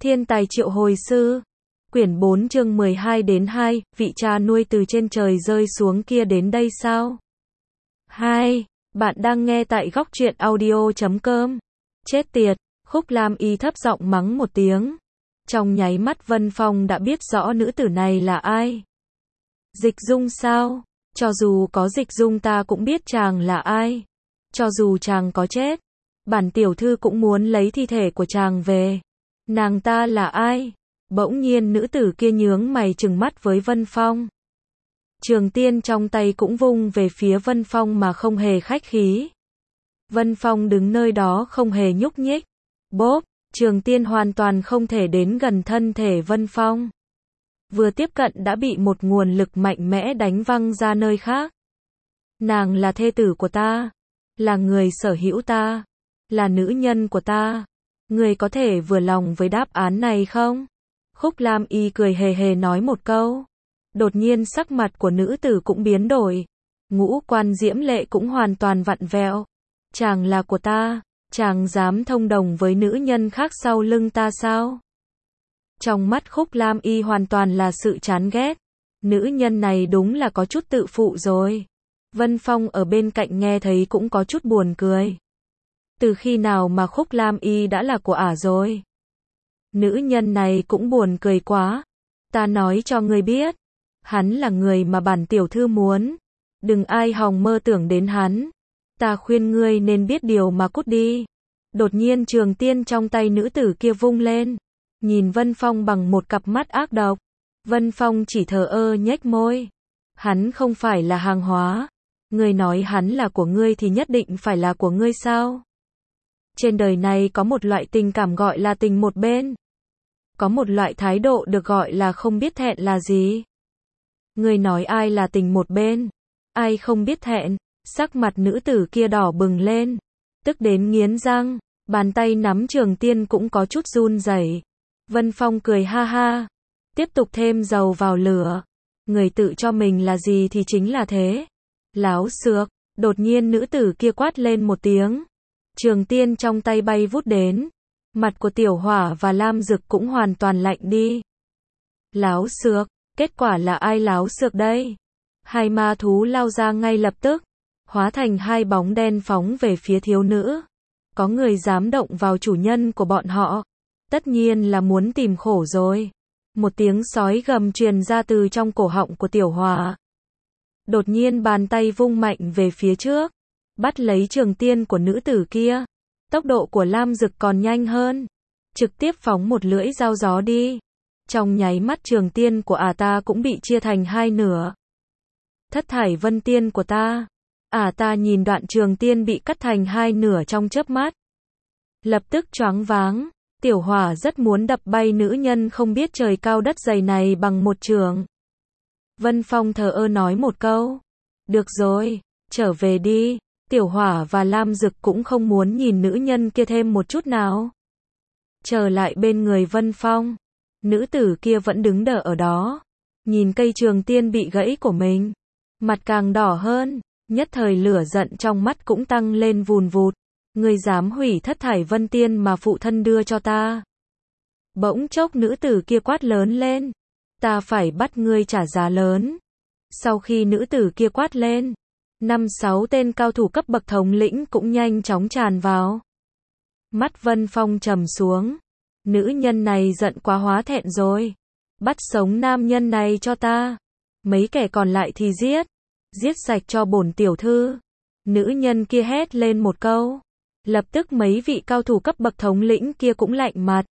Thiên tài triệu hồi sư. Quyển 4 chương 12 đến 2, vị cha nuôi từ trên trời rơi xuống kia đến đây sao? 2. Bạn đang nghe tại góc truyện audio.com. Chết tiệt, Khúc Lam Y thấp giọng mắng một tiếng. Trong nháy mắt Vân Phong đã biết rõ nữ tử này là ai. Dịch Dung sao? Cho dù có Dịch Dung ta cũng biết chàng là ai. Cho dù chàng có chết, bản tiểu thư cũng muốn lấy thi thể của chàng về. Nàng ta là ai? Bỗng nhiên nữ tử kia nhướng mày trừng mắt với Vân Phong. Trường tiên trong tay cũng vung về phía Vân Phong mà không hề khách khí. Vân Phong đứng nơi đó không hề nhúc nhích. Bốp, trường tiên hoàn toàn không thể đến gần thân thể Vân Phong. Vừa tiếp cận đã bị một nguồn lực mạnh mẽ đánh văng ra nơi khác. Nàng là thê tử của ta, là người sở hữu ta, là nữ nhân của ta. Người có thể vừa lòng với đáp án này không? Khúc Lam Y cười hề hề nói một câu. Đột nhiên sắc mặt của nữ tử cũng biến đổi. Ngũ quan diễm lệ cũng hoàn toàn vặn vẹo. Chàng là của ta, chàng dám thông đồng với nữ nhân khác sau lưng ta sao? Trong mắt Khúc Lam Y hoàn toàn là sự chán ghét. Nữ nhân này đúng là có chút tự phụ rồi. Vân Phong ở bên cạnh nghe thấy cũng có chút buồn cười. Từ khi nào mà Khúc Lam Y đã là của ả rồi? Nữ nhân này cũng buồn cười quá. Ta nói cho ngươi biết, hắn là người mà bản tiểu thư muốn. Đừng ai hòng mơ tưởng đến hắn. Ta khuyên ngươi nên biết điều mà cút đi. Đột nhiên trường tiên trong tay nữ tử kia vung lên, nhìn Vân Phong bằng một cặp mắt ác độc. Vân Phong chỉ thờ ơ nhếch môi. Hắn không phải là hàng hóa. Ngươi nói hắn là của ngươi thì nhất định phải là của ngươi sao? Trên đời này có một loại tình cảm gọi là tình một bên. Có một loại thái độ được gọi là không biết thẹn là gì? Ngươi nói ai là tình một bên? Ai không biết thẹn? Sắc mặt nữ tử kia đỏ bừng lên, tức đến nghiến răng, bàn tay nắm trường tiên cũng có chút run rẩy. Vân Phong cười ha ha, tiếp tục thêm dầu vào lửa. Người tự cho mình là gì thì chính là thế. Láo xược, đột nhiên nữ tử kia quát lên một tiếng. Trường tiên trong tay bay vút đến. Mặt của Tiểu Hỏa và Lam Dực cũng hoàn toàn lạnh đi. Láo xược, kết quả là ai láo xược đây? Hai ma thú lao ra ngay lập tức, hóa thành hai bóng đen phóng về phía thiếu nữ. Có người dám động vào chủ nhân của bọn họ, tất nhiên là muốn tìm khổ rồi. Một tiếng sói gầm truyền ra từ trong cổ họng của Tiểu Hỏa. Đột nhiên bàn tay vung mạnh về phía trước, bắt lấy trường tiên của nữ tử kia. Tốc độ của Lam Dực còn nhanh hơn, trực tiếp phóng một lưỡi dao gió đi. Trong nháy mắt trường tiên của ả ta cũng bị chia thành hai nửa. Thất thải vân tiên của ta. Ả ta nhìn đoạn trường tiên bị cắt thành hai nửa trong chớp mắt, lập tức choáng váng. Tiểu Hỏa rất muốn đập bay nữ nhân không biết trời cao đất dày này bằng một chưởng. Vân Phong thờ ơ nói một câu. Được rồi, trở về đi. Tiểu Hỏa và Lam Dực cũng không muốn nhìn nữ nhân kia thêm một chút nào. Trở lại bên người Vân Phong, nữ tử kia vẫn đứng đờ ở đó, nhìn cây trường tiên bị gãy của mình, mặt càng đỏ hơn, nhất thời lửa giận trong mắt cũng tăng lên vùn vụt. Ngươi dám hủy thất thải vân tiên mà phụ thân đưa cho ta? Bỗng chốc nữ tử kia quát lớn lên. Ta phải bắt ngươi trả giá lớn. Sau khi nữ tử kia quát lên, 5-6 tên cao thủ cấp bậc thống lĩnh cũng nhanh chóng tràn vào. Mắt Vân Phong trầm xuống. Nữ nhân này giận quá hóa thẹn rồi. Bắt sống nam nhân này cho ta. Mấy kẻ còn lại thì giết. Giết sạch cho bổn tiểu thư. Nữ nhân kia hét lên một câu. Lập tức mấy vị cao thủ cấp bậc thống lĩnh kia cũng lạnh mặt.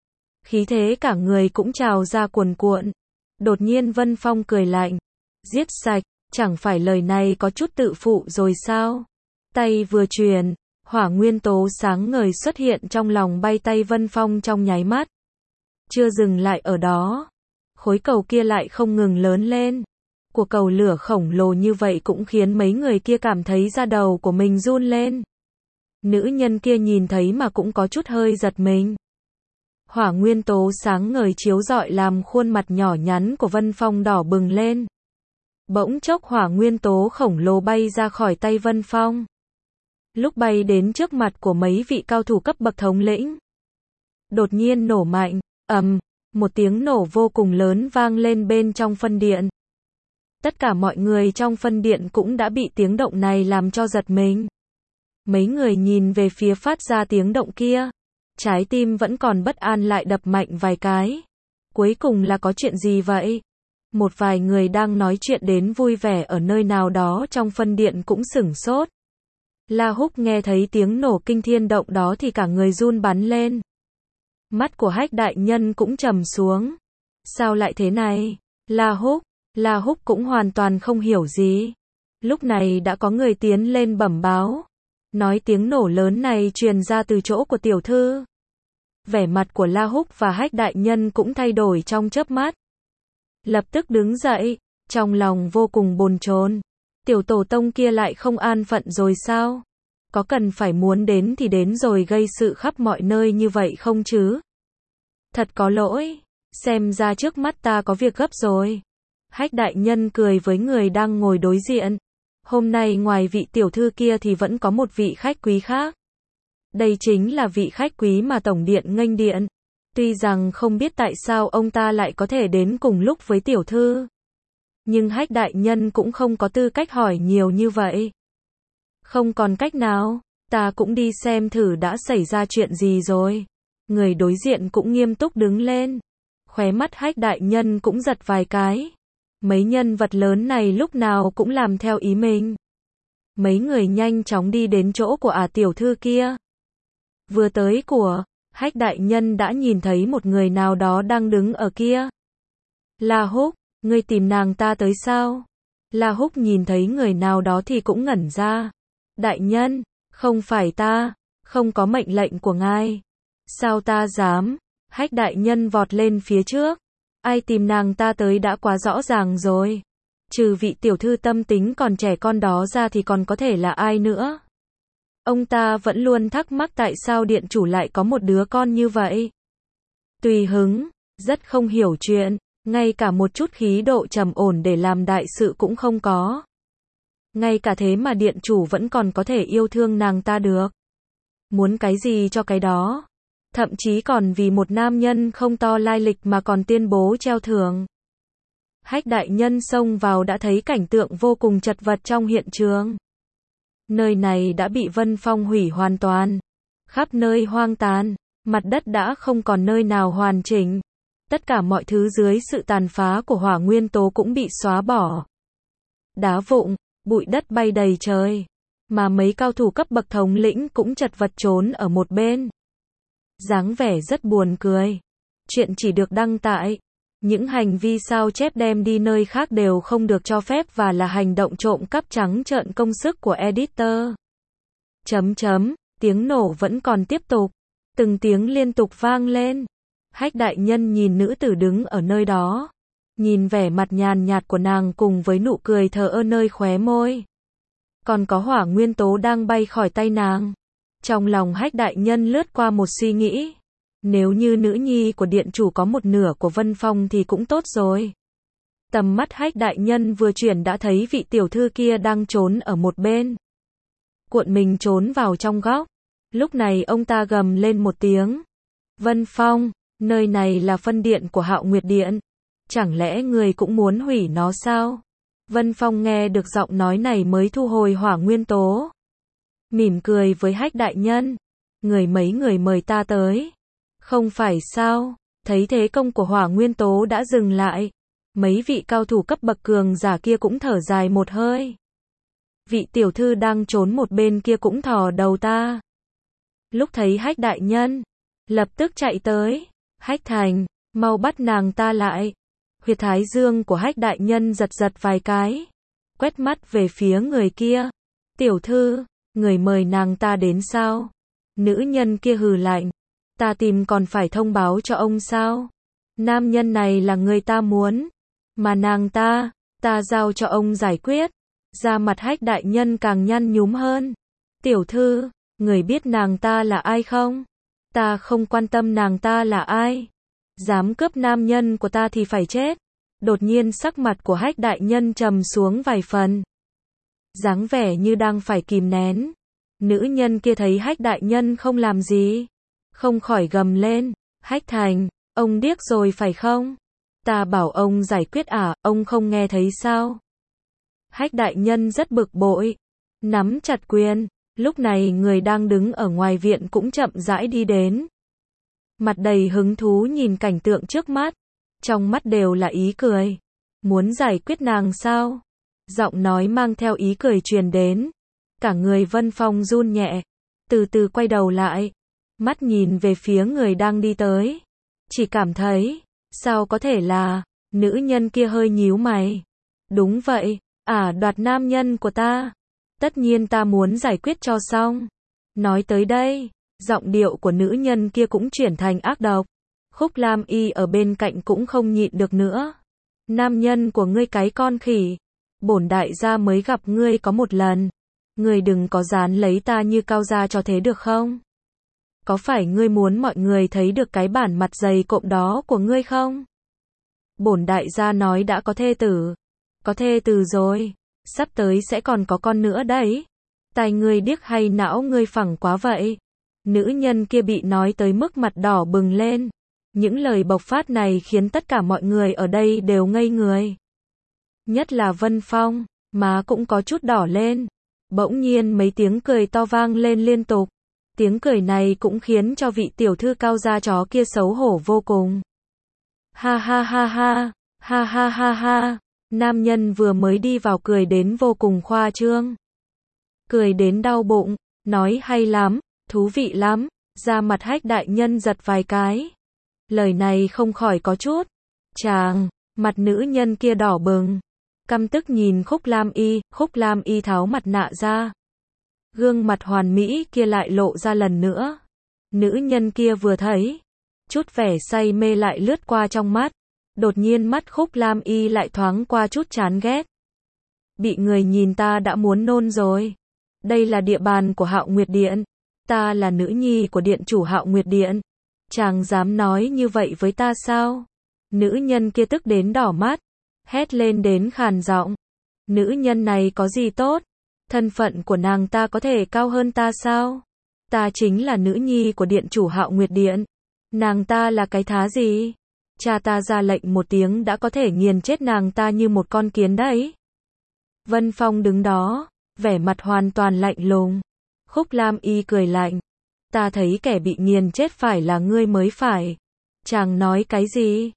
Khí thế cả người cũng trào ra cuồn cuộn. Đột nhiên Vân Phong cười lạnh. Giết sạch, chẳng phải lời này có chút tự phụ rồi sao? Tay vừa truyền, hỏa nguyên tố sáng ngời xuất hiện trong lòng bay tay Vân Phong trong nháy mắt. Chưa dừng lại ở đó, khối cầu kia lại không ngừng lớn lên. Của cầu lửa khổng lồ như vậy cũng khiến mấy người kia cảm thấy da đầu của mình run lên. Nữ nhân kia nhìn thấy mà cũng có chút hơi giật mình. Hỏa nguyên tố sáng ngời chiếu rọi làm khuôn mặt nhỏ nhắn của Vân Phong đỏ bừng lên. Bỗng chốc hỏa nguyên tố khổng lồ bay ra khỏi tay Vân Phong. Lúc bay đến trước mặt của mấy vị cao thủ cấp bậc thống lĩnh, đột nhiên nổ mạnh, một tiếng nổ vô cùng lớn vang lên bên trong phân điện. Tất cả mọi người trong phân điện cũng đã bị tiếng động này làm cho giật mình. Mấy người nhìn về phía phát ra tiếng động kia. Trái tim vẫn còn bất an lại đập mạnh vài cái. Cuối cùng là có chuyện gì vậy? Một vài người đang nói chuyện đến vui vẻ ở nơi nào đó trong phân điện cũng sửng sốt. La Húc nghe thấy tiếng nổ kinh thiên động đó thì cả người run bắn lên. Mắt của Hách đại nhân cũng trầm xuống. Sao lại thế này? La Húc cũng hoàn toàn không hiểu gì. Lúc này đã có người tiến lên bẩm báo. Nói tiếng nổ lớn này truyền ra từ chỗ của tiểu thư. Vẻ mặt của La Húc và Hách đại nhân cũng thay đổi trong chớp mắt. Lập tức đứng dậy, trong lòng vô cùng bồn chồn. Tiểu tổ tông kia lại không an phận rồi sao? Có cần phải muốn đến thì đến rồi gây sự khắp mọi nơi như vậy không chứ? Thật có lỗi, xem ra trước mắt ta có việc gấp rồi. Hách đại nhân cười với người đang ngồi đối diện. Hôm nay ngoài vị tiểu thư kia thì vẫn có một vị khách quý khác. Đây chính là vị khách quý mà tổng điện nghênh điện. Tuy rằng không biết tại sao ông ta lại có thể đến cùng lúc với tiểu thư. Nhưng Hách đại nhân cũng không có tư cách hỏi nhiều như vậy. Không còn cách nào, ta cũng đi xem thử đã xảy ra chuyện gì rồi. Người đối diện cũng nghiêm túc đứng lên. Khóe mắt Hách đại nhân cũng giật vài cái. Mấy nhân vật lớn này lúc nào cũng làm theo ý mình. Mấy người nhanh chóng đi đến chỗ của tiểu thư kia. Vừa tới của, Hách đại nhân đã nhìn thấy một người nào đó đang đứng ở kia. La Húc, ngươi tìm nàng ta tới sao? La Húc nhìn thấy người nào đó thì cũng ngẩn ra. Đại nhân, không phải ta, không có mệnh lệnh của ngài. Sao ta dám? Hách đại nhân vọt lên phía trước. Ai tìm nàng ta tới đã quá rõ ràng rồi. Trừ vị tiểu thư tâm tính còn trẻ con đó ra thì còn có thể là ai nữa. Ông ta vẫn luôn thắc mắc tại sao điện chủ lại có một đứa con như vậy. Tùy hứng, rất không hiểu chuyện, ngay cả một chút khí độ trầm ổn để làm đại sự cũng không có. Ngay cả thế mà điện chủ vẫn còn có thể yêu thương nàng ta được. Muốn cái gì cho cái đó. Thậm chí còn vì một nam nhân không to lai lịch mà còn tuyên bố treo thưởng. Hách đại nhân xông vào đã thấy cảnh tượng vô cùng chật vật trong hiện trường. Nơi này đã bị Vân Phong hủy hoàn toàn. Khắp nơi hoang tàn, mặt đất đã không còn nơi nào hoàn chỉnh. Tất cả mọi thứ dưới sự tàn phá của hỏa nguyên tố cũng bị xóa bỏ. Đá vụn, bụi đất bay đầy trời. Mà mấy cao thủ cấp bậc thống lĩnh cũng chật vật trốn ở một bên. Dáng vẻ rất buồn cười. Chuyện chỉ được đăng tại. Những hành vi sao chép đem đi nơi khác đều không được cho phép và là hành động trộm cắp trắng trợn công sức của editor. Tiếng nổ vẫn còn tiếp tục. Từng tiếng liên tục vang lên. Hách đại nhân nhìn nữ tử đứng ở nơi đó. Nhìn vẻ mặt nhàn nhạt của nàng cùng với nụ cười thờ ơ nơi khóe môi. Còn có hỏa nguyên tố đang bay khỏi tay nàng. Trong lòng Hách đại nhân lướt qua một suy nghĩ. Nếu như nữ nhi của điện chủ có một nửa của Vân Phong thì cũng tốt rồi. Tầm mắt Hách đại nhân vừa chuyển đã thấy vị tiểu thư kia đang trốn ở một bên. Cuộn mình trốn vào trong góc. Lúc này ông ta gầm lên một tiếng. Vân Phong, nơi này là phân điện của Hạo Nguyệt Điện. Chẳng lẽ người cũng muốn hủy nó sao? Vân Phong nghe được giọng nói này mới thu hồi hỏa nguyên tố. Mỉm cười với Hách đại nhân. Mấy người mời ta tới. Không phải sao? Thấy thế công của hỏa nguyên tố đã dừng lại. Mấy vị cao thủ cấp bậc cường giả kia cũng thở dài một hơi. Vị tiểu thư đang trốn một bên kia cũng thò đầu ta. Lúc thấy Hách đại nhân, lập tức chạy tới. Hách Thành, mau bắt nàng ta lại. Huyệt thái dương của Hách đại nhân giật giật vài cái. Quét mắt về phía người kia. Tiểu thư, người mời nàng ta đến sao? Nữ nhân kia hừ lạnh. Ta tìm còn phải thông báo cho ông sao? Nam nhân này là người ta muốn. Mà nàng ta giao cho ông giải quyết. Da mặt Hách đại nhân càng nhăn nhúm hơn. Tiểu thư, người biết nàng ta là ai không? Ta không quan tâm nàng ta là ai. Dám cướp nam nhân của ta thì phải chết. Đột nhiên sắc mặt của Hách đại nhân trầm xuống vài phần. Dáng vẻ như đang phải kìm nén. Nữ nhân kia thấy Hách đại nhân không làm gì. Không khỏi gầm lên. Hách Thành, Ông điếc rồi phải không? Ta bảo ông giải quyết à, ông không nghe thấy sao? Hách đại nhân rất bực bội, nắm chặt quyền. Lúc này người đang đứng ở ngoài viện cũng chậm rãi đi đến. Mặt đầy hứng thú nhìn cảnh tượng trước mắt, trong mắt đều là ý cười. Muốn giải quyết nàng sao? Giọng nói mang theo ý cười truyền đến. Cả người Vân Phong run nhẹ, từ từ quay đầu lại, mắt nhìn về phía người đang đi tới. Chỉ cảm thấy, sao có thể là, nữ nhân kia hơi nhíu mày. Đúng vậy, đoạt nam nhân của ta. Tất nhiên ta muốn giải quyết cho xong. Nói tới đây, giọng điệu của nữ nhân kia cũng chuyển thành ác độc. Khúc Lam Y ở bên cạnh cũng không nhịn được nữa. Nam nhân của ngươi cái con khỉ. Bổn đại gia mới gặp ngươi có một lần. Ngươi đừng có dán lấy ta như cao gia cho thế được không? Có phải ngươi muốn mọi người thấy được cái bản mặt dày cộm đó của ngươi không? Bổn đại gia nói đã có thê tử. Có thê tử rồi. Sắp tới sẽ còn có con nữa đấy. Tai ngươi điếc hay não ngươi phẳng quá vậy? Nữ nhân kia bị nói tới mức mặt đỏ bừng lên. Những lời bộc phát này khiến tất cả mọi người ở đây đều ngây người. Nhất là Vân Phong, má cũng có chút đỏ lên. Bỗng nhiên mấy tiếng cười to vang lên liên tục. Tiếng cười này cũng khiến cho vị tiểu thư cao gia chó kia xấu hổ vô cùng. Ha ha ha ha, ha ha ha ha. Nam nhân vừa mới đi vào cười đến vô cùng khoa trương. Cười đến đau bụng, nói hay lắm, thú vị lắm, da mặt Hách đại nhân giật vài cái. Lời này không khỏi có chút. Chàng, mặt nữ nhân kia đỏ bừng. Căm tức nhìn Khúc Lam Y tháo mặt nạ ra. Gương mặt hoàn mỹ kia lại lộ ra lần nữa. Nữ nhân kia vừa thấy, chút vẻ say mê lại lướt qua trong mắt. Đột nhiên mắt Khúc Lam Y lại thoáng qua chút chán ghét. Bị người nhìn ta đã muốn nôn rồi. Đây là địa bàn của Hạo Nguyệt Điện. Ta là nữ nhi của điện chủ Hạo Nguyệt Điện. Chàng dám nói như vậy với ta sao? Nữ nhân kia tức đến đỏ mắt, hét lên đến khàn giọng. Nữ nhân này có gì tốt? Thân phận của nàng ta có thể cao hơn ta sao? Ta chính là nữ nhi của điện chủ Hạo Nguyệt Điện. Nàng ta là cái thá gì? Cha ta ra lệnh một tiếng đã có thể nghiền chết nàng ta như một con kiến đấy. Vân Phong đứng đó, vẻ mặt hoàn toàn lạnh lùng. Khúc Lam Y cười lạnh. Ta thấy kẻ bị nghiền chết phải là ngươi mới phải. Chàng nói cái gì?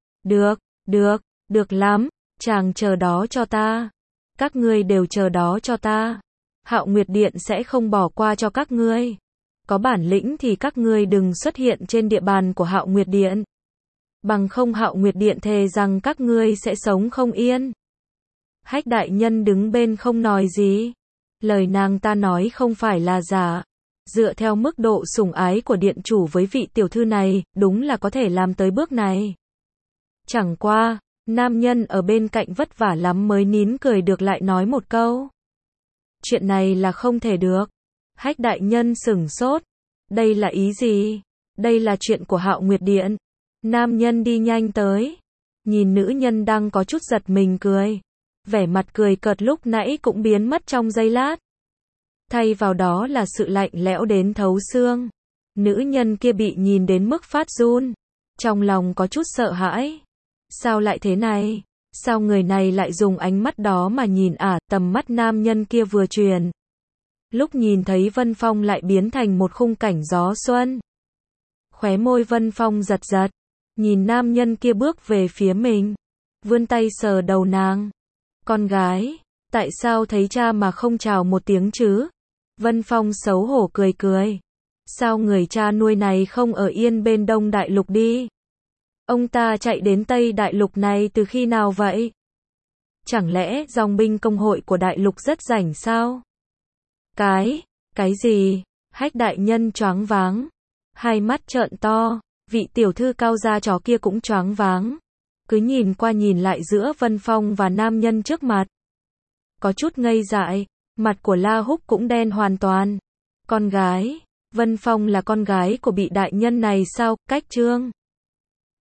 Được lắm. Chàng chờ đó cho ta. Các ngươi đều chờ đó cho ta. Hạo Nguyệt Điện sẽ không bỏ qua cho các ngươi. Có bản lĩnh thì các ngươi đừng xuất hiện trên địa bàn của Hạo Nguyệt Điện. Bằng không Hạo Nguyệt Điện thề rằng các ngươi sẽ sống không yên. Hách đại nhân đứng bên không nói gì. Lời nàng ta nói không phải là giả. Dựa theo mức độ sủng ái của điện chủ với vị tiểu thư này, đúng là có thể làm tới bước này. Chẳng qua, nam nhân ở bên cạnh vất vả lắm mới nín cười được lại nói một câu. Chuyện này là không thể được. Hách đại nhân sửng sốt. Đây là ý gì? Đây là chuyện của Hạo Nguyệt Điện. Nam nhân đi nhanh tới. Nhìn nữ nhân đang có chút giật mình cười. Vẻ mặt cười cợt lúc nãy cũng biến mất trong giây lát. Thay vào đó là sự lạnh lẽo đến thấu xương. Nữ nhân kia bị nhìn đến mức phát run. Trong lòng có chút sợ hãi. Sao lại thế này? Sao người này lại dùng ánh mắt đó mà nhìn tầm mắt nam nhân kia vừa truyền. Lúc nhìn thấy Vân Phong lại biến thành một khung cảnh gió xuân. Khóe môi Vân Phong giật giật. Nhìn nam nhân kia bước về phía mình. Vươn tay sờ đầu nàng. Con gái, tại sao thấy cha mà không chào một tiếng chứ? Vân Phong xấu hổ cười cười. Sao người cha nuôi này không ở yên bên Đông Đại Lục đi? Ông ta chạy đến Tây Đại Lục này từ khi nào vậy? Chẳng lẽ dòng binh công hội của Đại Lục rất rảnh sao? Cái gì? Hách đại nhân choáng váng. Hai mắt trợn to, vị tiểu thư cao gia chó kia cũng choáng váng. Cứ nhìn qua nhìn lại giữa Vân Phong và nam nhân trước mặt. Có chút ngây dại, mặt của La Húc cũng đen hoàn toàn. Con gái, Vân Phong là con gái của vị đại nhân này sao? Cách Trương